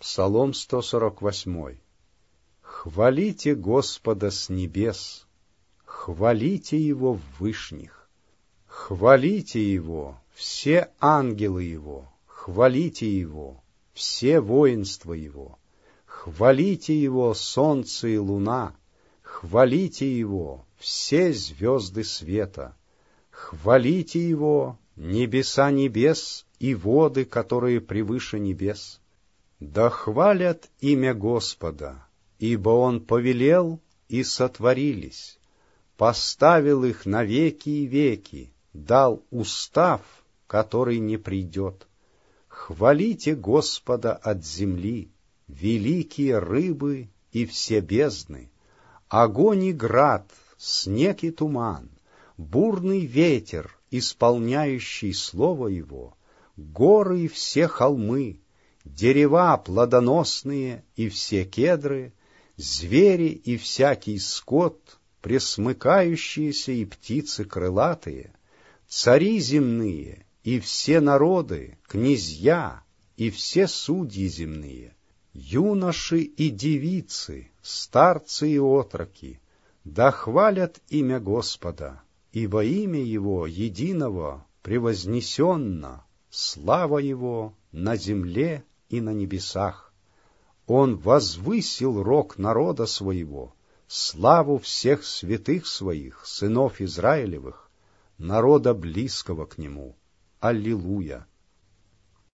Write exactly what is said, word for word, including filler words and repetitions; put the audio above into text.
Псалом сто сорок восемь. Хвалите Господа с небес, хвалите Его в вышних, хвалите Его, все ангелы Его, хвалите Его, все воинства Его, хвалите Его, солнце и луна, хвалите Его, все звезды света, хвалите Его, небеса небес и воды, которые превыше небес. Да хвалят имя Господа, ибо Он повелел, и сотворились, поставил их на веки и веки, дал устав, который не придет. Хвалите Господа от земли, великие рыбы и все бездны, огонь и град, снег и туман, бурный ветер, исполняющий слово Его, горы и все холмы, дерева плодоносные и все кедры, звери и всякий скот, пресмыкающиеся и птицы крылатые, цари земные и все народы, князья и все судьи земные, юноши и девицы, старцы и отроки, да хвалят имя Господа, ибо имя Его единого превознесенно, слава Его на земле и на небесах. Он возвысил рог народа своего, славу всех святых своих, сынов Израилевых, народа близкого к Нему. Аллилуйя!